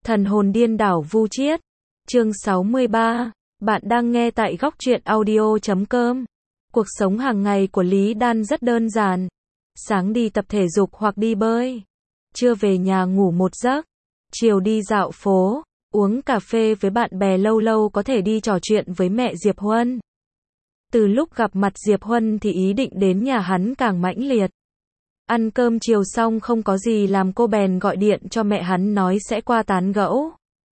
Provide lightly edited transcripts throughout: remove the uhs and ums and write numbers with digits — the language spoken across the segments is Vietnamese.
Thần hồn điên đảo vu triết. Chương 63. Bạn đang nghe tại góc truyện audio.com. Cuộc sống hàng ngày của Lý Đan rất đơn giản. Sáng đi tập thể dục hoặc đi bơi. Trưa về nhà ngủ một giấc. Chiều đi dạo phố, uống cà phê với bạn bè, lâu lâu có thể đi trò chuyện với mẹ Diệp Huân. Từ lúc gặp mặt Diệp Huân thì ý định đến nhà hắn càng mãnh liệt. Ăn cơm chiều xong không có gì làm, cô bèn gọi điện cho mẹ hắn nói sẽ qua tán gẫu.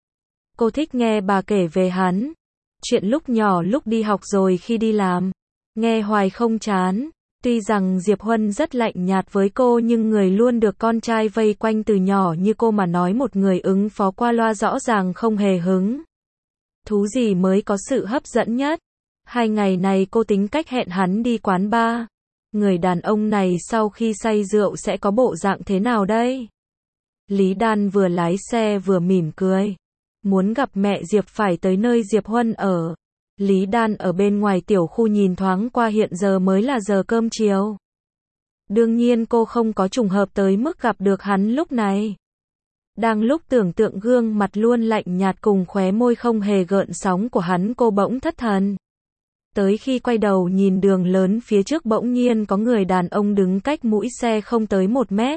Cô thích nghe bà kể về hắn, chuyện lúc nhỏ, lúc đi học rồi khi đi làm. Nghe hoài không chán. Tuy rằng Diệp Huân rất lạnh nhạt với cô nhưng người luôn được con trai vây quanh từ nhỏ như cô mà nói một người ứng phó qua loa rõ ràng không hề hứng. Thú gì mới có sự hấp dẫn nhất? 2 ngày này cô tính cách hẹn hắn đi quán bar. Người đàn ông này sau khi say rượu sẽ có bộ dạng thế nào đây? Lý Đan vừa lái xe vừa mỉm cười. Muốn gặp mẹ Diệp phải tới nơi Diệp Huân ở. Lý Đan ở bên ngoài tiểu khu nhìn thoáng qua, hiện giờ mới là giờ cơm chiều. Đương nhiên cô không có trùng hợp tới mức gặp được hắn lúc này. Đang lúc tưởng tượng gương mặt luôn lạnh nhạt cùng khóe môi không hề gợn sóng của hắn, cô bỗng thất thần. Tới khi quay đầu nhìn đường lớn phía trước, bỗng nhiên có người đàn ông đứng cách mũi xe không tới 1 mét.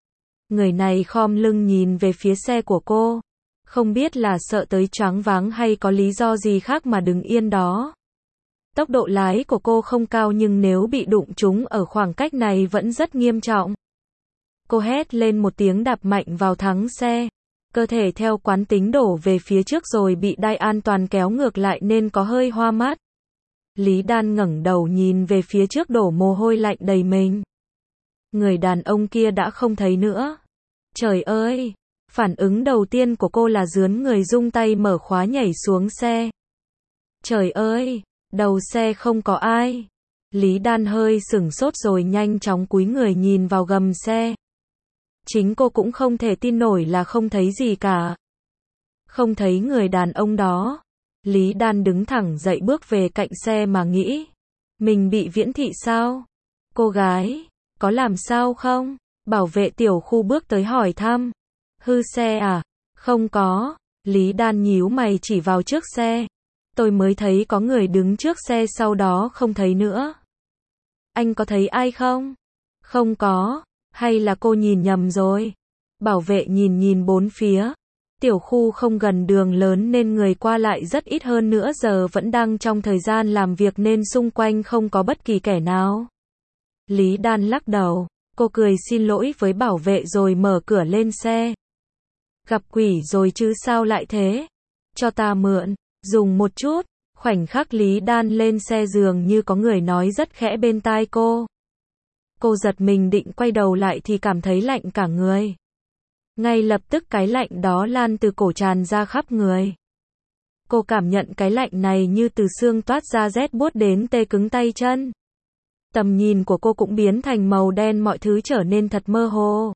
Người này khom lưng nhìn về phía xe của cô. Không biết là sợ tới choáng váng hay có lý do gì khác mà đứng yên đó. Tốc độ lái của cô không cao nhưng nếu bị đụng trúng ở khoảng cách này vẫn rất nghiêm trọng. Cô hét lên một tiếng, đạp mạnh vào thắng xe. Cơ thể theo quán tính đổ về phía trước rồi bị đai an toàn kéo ngược lại nên có hơi hoa mắt. Lý Đan ngẩng đầu nhìn về phía trước, đổ mồ hôi lạnh đầy mình. Người đàn ông kia đã không thấy nữa. Trời ơi! Phản ứng đầu tiên của cô là rướn người rung tay mở khóa nhảy xuống xe. Trời ơi! Đầu xe không có ai. Lý Đan hơi sửng sốt rồi nhanh chóng cúi người nhìn vào gầm xe. Chính cô cũng không thể tin nổi là không thấy gì cả. Không thấy người đàn ông đó. Lý Đan đứng thẳng dậy bước về cạnh xe mà nghĩ. Mình bị viễn thị sao? Cô gái, có làm sao không? Bảo vệ tiểu khu bước tới hỏi thăm. Hư xe à? Không có. Lý Đan nhíu mày chỉ vào trước xe. Tôi mới thấy có người đứng trước xe, sau đó không thấy nữa. Anh có thấy ai không? Không có. Hay là cô nhìn nhầm rồi? Bảo vệ nhìn bốn phía. Tiểu khu không gần đường lớn nên người qua lại rất ít, hơn nữa giờ vẫn đang trong thời gian làm việc nên xung quanh không có bất kỳ kẻ nào. Lý Đan lắc đầu. Cô cười xin lỗi với bảo vệ rồi mở cửa lên xe. Gặp quỷ rồi chứ sao lại thế? Cho ta mượn, dùng một chút. Khoảnh khắc Lý Đan lên xe dường như có người nói rất khẽ bên tai cô. Cô giật mình định quay đầu lại thì cảm thấy lạnh cả người. Ngay lập tức cái lạnh đó lan từ cổ tràn ra khắp người. Cô cảm nhận cái lạnh này như từ xương toát ra, rét buốt đến tê cứng tay chân. Tầm nhìn của cô cũng biến thành màu đen, mọi thứ trở nên thật mơ hồ.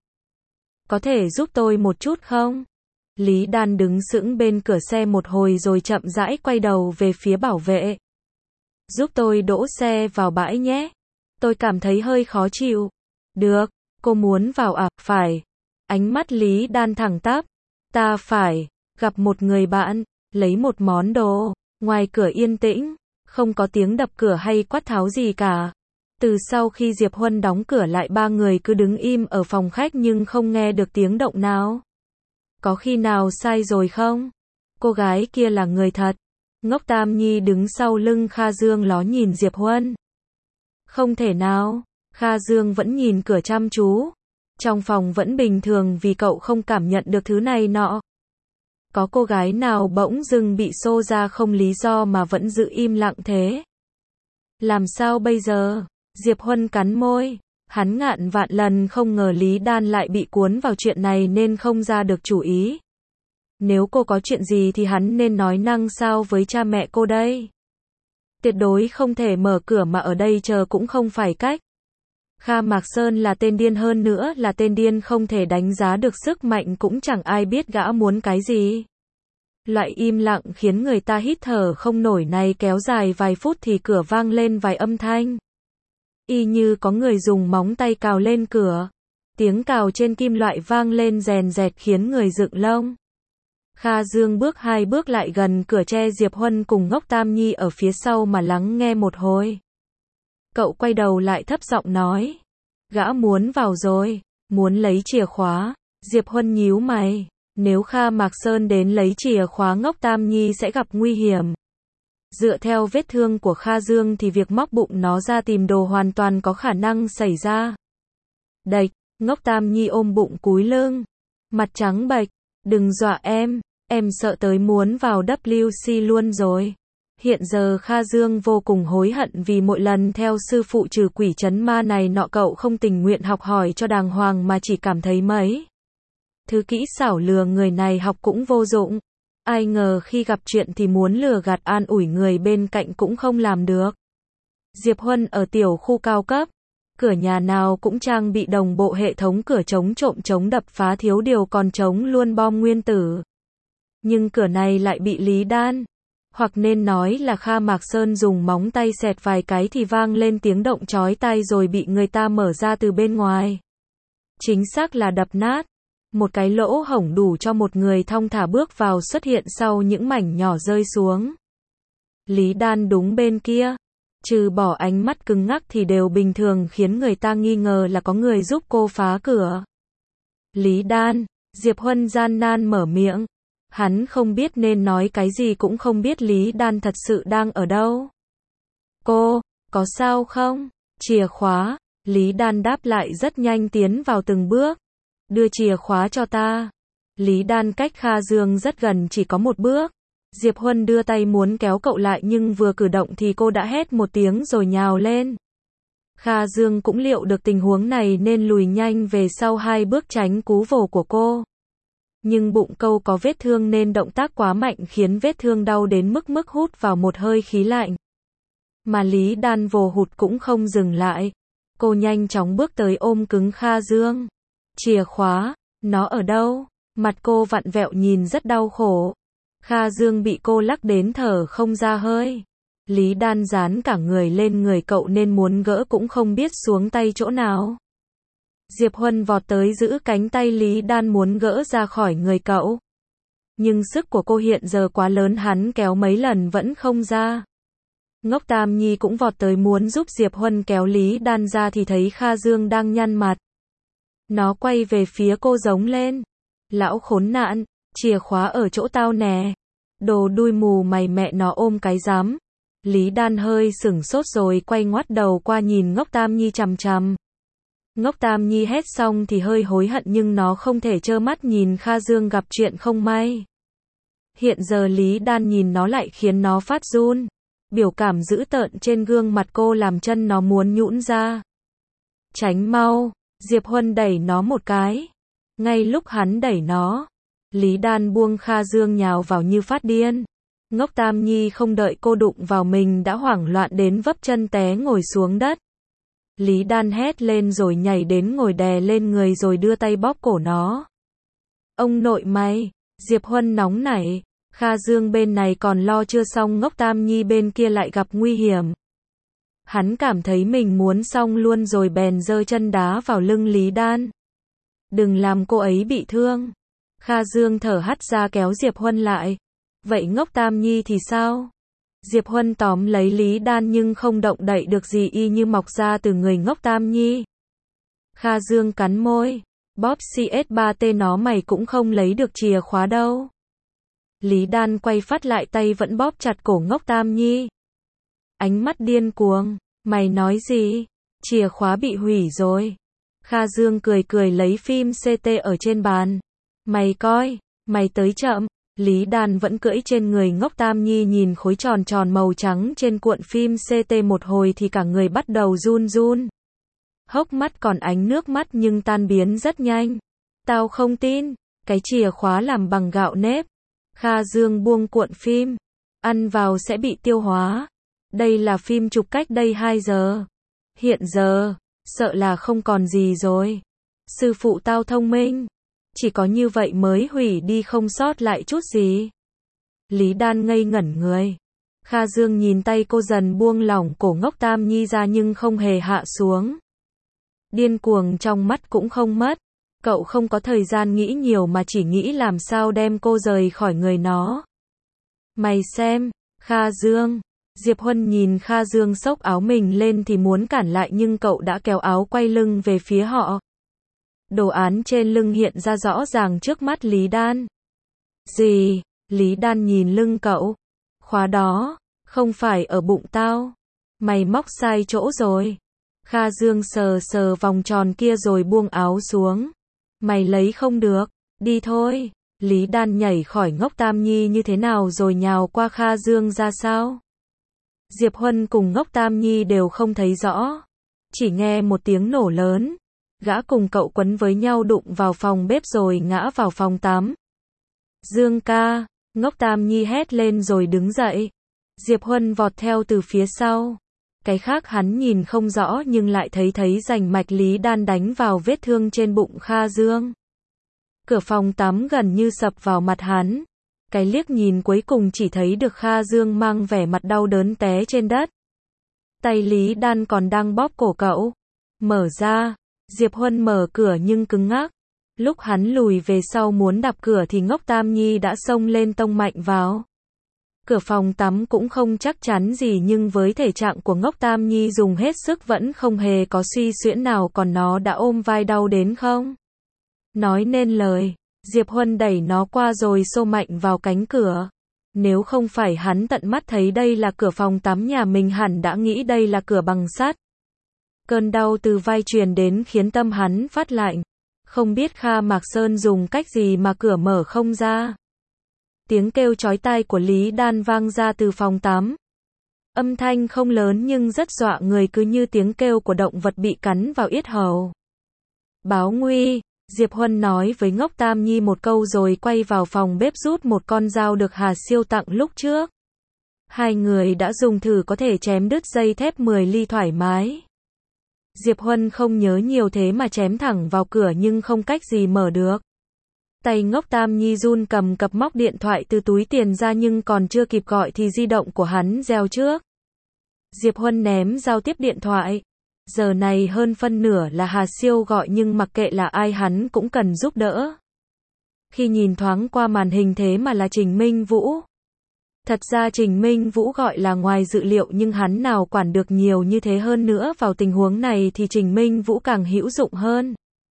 Có thể giúp tôi một chút không? Lý Đan đứng sững bên cửa xe một hồi rồi chậm rãi quay đầu về phía bảo vệ. Giúp tôi đỗ xe vào bãi nhé. Tôi cảm thấy hơi khó chịu. Được, cô muốn vào à? Phải. Ánh mắt Lý Đan thẳng tắp. Ta phải gặp một người bạn, lấy một món đồ. Ngoài cửa yên tĩnh, không có tiếng đập cửa hay quát tháo gì cả. Từ sau khi Diệp Huân đóng cửa lại, 3 người cứ đứng im ở phòng khách nhưng không nghe được tiếng động nào. Có khi nào sai rồi không? Cô gái kia là người thật. Ngốc Tam Nhi đứng sau lưng Kha Dương ló nhìn Diệp Huân. Không thể nào. Kha Dương vẫn nhìn cửa chăm chú. Trong phòng vẫn bình thường vì cậu không cảm nhận được thứ này nọ. Có cô gái nào bỗng dưng bị xô ra không lý do mà vẫn giữ im lặng thế? Làm sao bây giờ? Diệp Huân cắn môi. Hắn ngàn vạn lần không ngờ Lý Đan lại bị cuốn vào chuyện này nên không ra được chủ ý. Nếu cô có chuyện gì thì hắn nên nói năng sao với cha mẹ cô đây? Tuyệt đối không thể mở cửa mà ở đây chờ cũng không phải cách. Kha Mạc Sơn là tên điên, hơn nữa là tên điên không thể đánh giá được sức mạnh, cũng chẳng ai biết gã muốn cái gì. Loại im lặng khiến người ta hít thở không nổi này kéo dài vài phút thì cửa vang lên vài âm thanh. Y như có người dùng móng tay cào lên cửa. Tiếng cào trên kim loại vang lên rèn rẹt khiến người dựng lông. Kha Dương bước 2 bước lại gần cửa tre, Diệp Huân cùng Ngốc Tam Nhi ở phía sau mà lắng nghe một hồi. Cậu quay đầu lại thấp giọng nói. Gã muốn vào rồi, muốn lấy chìa khóa. Diệp Huân nhíu mày. Nếu Kha Mạc Sơn đến lấy chìa khóa, Ngốc Tam Nhi sẽ gặp nguy hiểm. Dựa theo vết thương của Kha Dương thì việc móc bụng nó ra tìm đồ hoàn toàn có khả năng xảy ra. Đạch, Ngốc Tam Nhi ôm bụng cúi lưng, mặt trắng bệch. Đừng dọa em sợ tới muốn vào WC luôn rồi. Hiện giờ Kha Dương vô cùng hối hận vì mỗi lần theo sư phụ trừ quỷ trấn ma này nọ cậu không tình nguyện học hỏi cho đàng hoàng mà chỉ cảm thấy mấy thứ kỹ xảo lừa người này học cũng vô dụng. Ai ngờ khi gặp chuyện thì muốn lừa gạt an ủi người bên cạnh cũng không làm được. Diệp Huân ở tiểu khu cao cấp, cửa nhà nào cũng trang bị đồng bộ hệ thống cửa chống trộm chống đập phá, thiếu điều còn chống luôn bom nguyên tử. Nhưng cửa này lại bị Lý Đan, hoặc nên nói là Kha Mạc Sơn dùng móng tay xẹt vài cái thì vang lên tiếng động chói tai rồi bị người ta mở ra từ bên ngoài. Chính xác là đập nát. Một cái lỗ hổng đủ cho một người thong thả bước vào xuất hiện sau những mảnh nhỏ rơi xuống. Lý Đan đúng bên kia, trừ bỏ ánh mắt cứng ngắc thì đều bình thường, khiến người ta nghi ngờ là có người giúp cô phá cửa. Lý Đan, Diệp Huân gian nan mở miệng. Hắn không biết nên nói cái gì, cũng không biết Lý Đan thật sự đang ở đâu. Cô, có sao không? Chìa khóa. Lý Đan đáp lại rất nhanh, tiến vào từng bước. Đưa chìa khóa cho ta. Lý Đan cách Kha Dương rất gần, chỉ có một bước. Diệp Huân đưa tay muốn kéo cậu lại nhưng vừa cử động thì cô đã hét một tiếng rồi nhào lên. Kha Dương cũng liệu được tình huống này nên lùi nhanh về sau 2 bước tránh cú vồ của cô. Nhưng bụng câu có vết thương nên động tác quá mạnh khiến vết thương đau đến mức hút vào một hơi khí lạnh. Mà Lý Đan vồ hụt cũng không dừng lại. Cô nhanh chóng bước tới ôm cứng Kha Dương. Chìa khóa, nó ở đâu? Mặt cô vặn vẹo nhìn rất đau khổ. Kha Dương bị cô lắc đến thở không ra hơi. Lý Đan dán cả người lên người cậu nên muốn gỡ cũng không biết xuống tay chỗ nào. Diệp Huân vọt tới giữ cánh tay Lý Đan muốn gỡ ra khỏi người cậu. Nhưng sức của cô hiện giờ quá lớn, hắn kéo mấy lần vẫn không ra. Ngốc Tam Nhi cũng vọt tới muốn giúp Diệp Huân kéo Lý Đan ra thì thấy Kha Dương đang nhăn mặt. Nó quay về phía cô giống lên. Lão khốn nạn, chìa khóa ở chỗ tao nè. Đồ đuôi mù mày, mẹ nó ôm cái rắm. Lý Đan hơi sửng sốt rồi quay ngoắt đầu qua nhìn Ngốc Tam Nhi chằm chằm. Ngốc Tam Nhi hét xong thì hơi hối hận nhưng nó không thể trơ mắt nhìn Kha Dương gặp chuyện không may. Hiện giờ Lý Đan nhìn nó lại khiến nó phát run. Biểu cảm dữ tợn trên gương mặt cô làm chân nó muốn nhũn ra. Tránh mau, Diệp Huân đẩy nó một cái. Ngay lúc hắn đẩy nó, Lý Đan buông Kha Dương nhào vào như phát điên. Ngốc Tam Nhi không đợi cô đụng vào mình đã hoảng loạn đến vấp chân té ngồi xuống đất. Lý Đan hét lên rồi nhảy đến ngồi đè lên người rồi đưa tay bóp cổ nó. Ông nội mày, Diệp Huân nóng nảy. Kha Dương bên này còn lo chưa xong, Ngốc Tam Nhi bên kia lại gặp nguy hiểm. Hắn cảm thấy mình muốn xong luôn rồi bèn giơ chân đá vào lưng Lý Đan. Đừng làm cô ấy bị thương. Kha Dương thở hắt ra kéo Diệp Huân lại. Vậy Ngốc Tam Nhi thì sao? Diệp Huân tóm lấy Lý Đan nhưng không động đậy được gì, y như mọc ra từ người Ngốc Tam Nhi. Kha Dương cắn môi. Bóp CS3T nó, mày cũng không lấy được chìa khóa đâu. Lý Đan quay phát lại tay vẫn bóp chặt cổ Ngốc Tam Nhi. Ánh mắt điên cuồng. Mày nói gì? Chìa khóa bị hủy rồi. Kha Dương cười cười lấy phim CT ở trên bàn. Mày coi, mày tới chậm. Lý Đan vẫn cưỡi trên người Ngốc Tam Nhi, nhìn khối tròn tròn màu trắng trên cuộn phim CT một hồi thì cả người bắt đầu run run. Hốc mắt còn ánh nước mắt nhưng tan biến rất nhanh. Tao không tin, cái chìa khóa làm bằng gạo nếp. Kha Dương buông cuộn phim. Ăn vào sẽ bị tiêu hóa. Đây là phim chụp cách đây 2 giờ. Hiện giờ, sợ là không còn gì rồi. Sư phụ tao thông minh. Chỉ có như vậy mới hủy đi, không sót lại chút gì. Lý Đan ngây ngẩn người. Kha Dương nhìn tay cô dần buông lỏng cổ Ngốc Tam Nhi ra nhưng không hề hạ xuống. Điên cuồng trong mắt cũng không mất. Cậu không có thời gian nghĩ nhiều mà chỉ nghĩ làm sao đem cô rời khỏi người nó. Mày xem, Kha Dương. Diệp Huân nhìn Kha Dương xốc áo mình lên thì muốn cản lại nhưng cậu đã kéo áo quay lưng về phía họ. Đồ án trên lưng hiện ra rõ ràng trước mắt Lý Đan. Gì? Lý Đan nhìn lưng cậu. Khóa đó, không phải ở bụng tao. Mày móc sai chỗ rồi. Kha Dương sờ sờ vòng tròn kia rồi buông áo xuống. Mày lấy không được, đi thôi. Lý Đan nhảy khỏi Ngốc Tam Nhi như thế nào rồi nhào qua Kha Dương ra sao? Diệp Huân cùng Ngốc Tam Nhi đều không thấy rõ. Chỉ nghe một tiếng nổ lớn. Gã cùng cậu quấn với nhau đụng vào phòng bếp rồi ngã vào phòng tắm. Dương ca, Ngốc Tam Nhi hét lên rồi đứng dậy. Diệp Huân vọt theo từ phía sau. Cái khác hắn nhìn không rõ nhưng lại thấy rành mạch Lý Đan đánh vào vết thương trên bụng Kha Dương. Cửa phòng tắm gần như sập vào mặt hắn. Cái liếc nhìn cuối cùng chỉ thấy được Kha Dương mang vẻ mặt đau đớn té trên đất. Tay Lý Đan còn đang bóp cổ cậu. Mở ra. Diệp Huân mở cửa nhưng cứng ngắc. Lúc hắn lùi về sau muốn đạp cửa thì Ngốc Tam Nhi đã xông lên tông mạnh vào. Cửa phòng tắm cũng không chắc chắn gì nhưng với thể trạng của Ngốc Tam Nhi dùng hết sức vẫn không hề có suy xuyễn nào, còn nó đã ôm vai đau đến không nói nên lời. Diệp Huân đẩy nó qua rồi xô mạnh vào cánh cửa. Nếu không phải hắn tận mắt thấy đây là cửa phòng tắm nhà mình hẳn đã nghĩ đây là cửa bằng sắt. Cơn đau từ vai truyền đến khiến tâm hắn phát lạnh. Không biết Kha Mạc Sơn dùng cách gì mà cửa mở không ra. Tiếng kêu chói tai của Lý Đan vang ra từ phòng tắm. Âm thanh không lớn nhưng rất dọa người, cứ như tiếng kêu của động vật bị cắn vào yết hầu. Báo nguy, Diệp Huân nói với Ngốc Tam Nhi một câu rồi quay vào phòng bếp rút một con dao được Hà Siêu tặng lúc trước. Hai người đã dùng thử có thể chém đứt dây thép 10 ly thoải mái. Diệp Huân không nhớ nhiều thế mà chém thẳng vào cửa nhưng không cách gì mở được. Tay Ngốc Tam Nhi run cầm cặp móc điện thoại từ túi tiền ra nhưng còn chưa kịp gọi thì di động của hắn reo trước. Diệp Huân ném dao tiếp điện thoại. Giờ này hơn phân nửa là Hà Siêu gọi nhưng mặc kệ là ai hắn cũng cần giúp đỡ. Khi nhìn thoáng qua màn hình thế mà là Trình Minh Vũ. Thật ra Trình Minh Vũ gọi là ngoài dự liệu nhưng hắn nào quản được nhiều như thế, hơn nữa vào tình huống này thì Trình Minh Vũ càng hữu dụng hơn.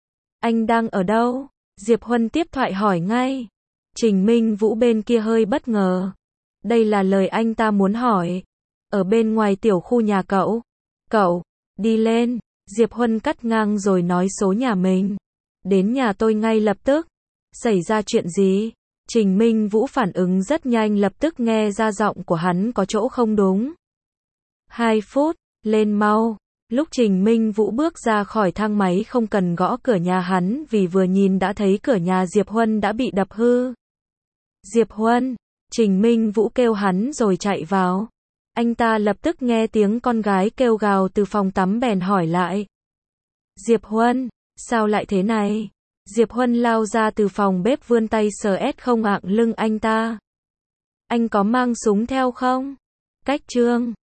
Anh đang ở đâu? Diệp Huân tiếp thoại hỏi ngay. Trình Minh Vũ bên kia hơi bất ngờ. Đây là lời anh ta muốn hỏi. Ở bên ngoài tiểu khu nhà cậu. Cậu, đi lên. Diệp Huân cắt ngang rồi nói số nhà mình. Đến nhà tôi ngay lập tức. Xảy ra chuyện gì? Trình Minh Vũ phản ứng rất nhanh, lập tức nghe ra giọng của hắn có chỗ không đúng. 2 phút, lên mau. Lúc Trình Minh Vũ bước ra khỏi thang máy không cần gõ cửa nhà hắn vì vừa nhìn đã thấy cửa nhà Diệp Huân đã bị đập hư. Diệp Huân, Trình Minh Vũ kêu hắn rồi chạy vào. Anh ta lập tức nghe tiếng con gái kêu gào từ phòng tắm bèn hỏi lại. Diệp Huân, sao lại thế này? Diệp Huân lao ra từ phòng bếp vươn tay sờ không ạng lưng anh ta. Anh có mang súng theo không? Cách Trương.